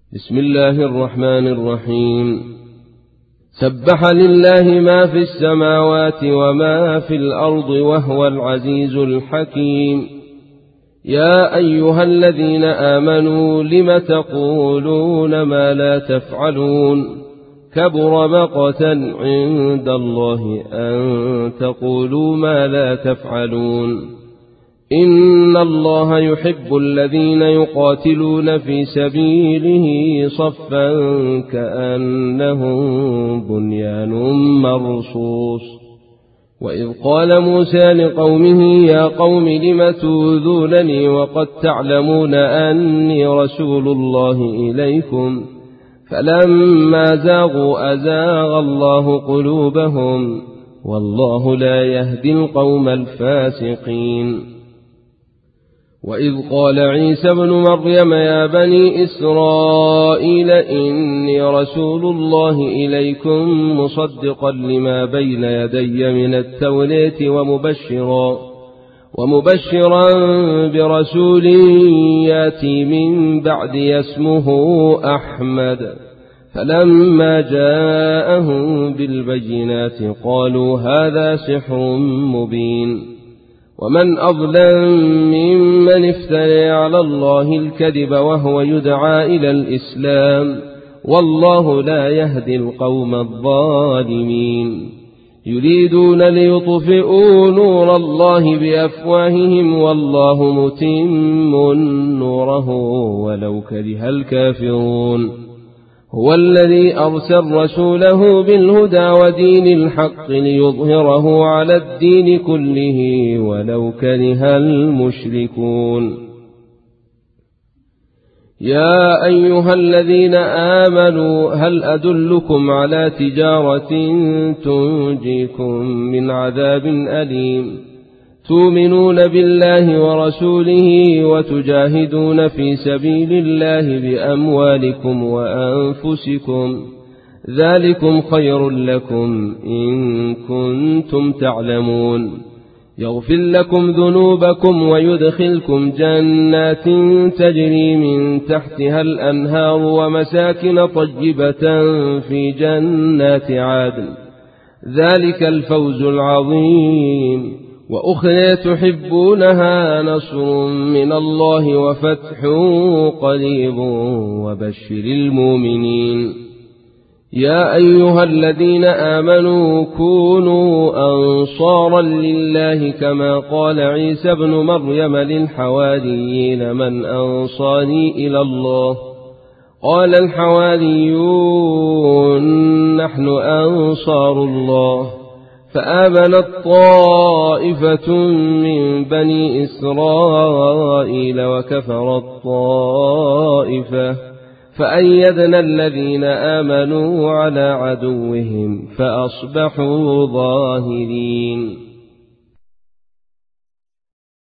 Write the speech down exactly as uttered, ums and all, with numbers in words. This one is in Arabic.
بسم الله الرحمن الرحيم. سبح لله ما في السماوات وما في الأرض وهو العزيز الحكيم. يا أيها الذين آمنوا لم تقولون ما لا تفعلون؟ كبر مقتا عند الله أن تقولوا ما لا تفعلون. إن الله يحب الذين يقاتلون في سبيله صفا كأنهم بنيان مرصوص. وإذ قال موسى لقومه يا قوم لم تؤذونني وقد تعلمون أني رسول الله إليكم فلما زاغوا أزاغ الله قلوبهم والله لا يهدي القوم الفاسقين. وإذ قال عيسى ابن مريم يا بني إسرائيل إني رسول الله إليكم مصدقا لما بين يدي من التوراة ومبشرا ومبشرا برسول ياتي من بعدي اسمه أحمد. فلما جاءهم بالبينات قالوا هذا سحر مبين. ومن أظلم ممن افترى على الله الكذب وهو يدعى إلى الإسلام والله لا يهدي القوم الظالمين. يريدون ليطفئوا نور الله بأفواههم والله متم نوره ولو كره الكافرون. هو الذي أرسل رسوله بالهدى ودين الحق ليظهره على الدين كله ولو كره المشركون. يا أيها الذين آمنوا هل أدلكم على تجارة تنجيكم من عذاب أليم تؤمنون بالله ورسوله وتجاهدون في سبيل الله بأموالكم وأنفسكم ذلكم خير لكم إن كنتم تعلمون. يغفر لكم ذنوبكم ويدخلكم جنات تجري من تحتها الأنهار ومساكن طيبة في جنات عدن ذلك الفوز العظيم. وأخرى تحبونها نصر من الله وفتح قريب وبشر المؤمنين. يا أيها الذين آمنوا كونوا أنصارا لله كما قال عيسى ابن مريم للحواريين من أنصاري إلى الله قال الحواريون نحن أنصار الله. فآمنت طائفة من بني إسرائيل وكفرت طائفة فأيدنا الذين آمنوا على عدوهم فأصبحوا ظاهرين.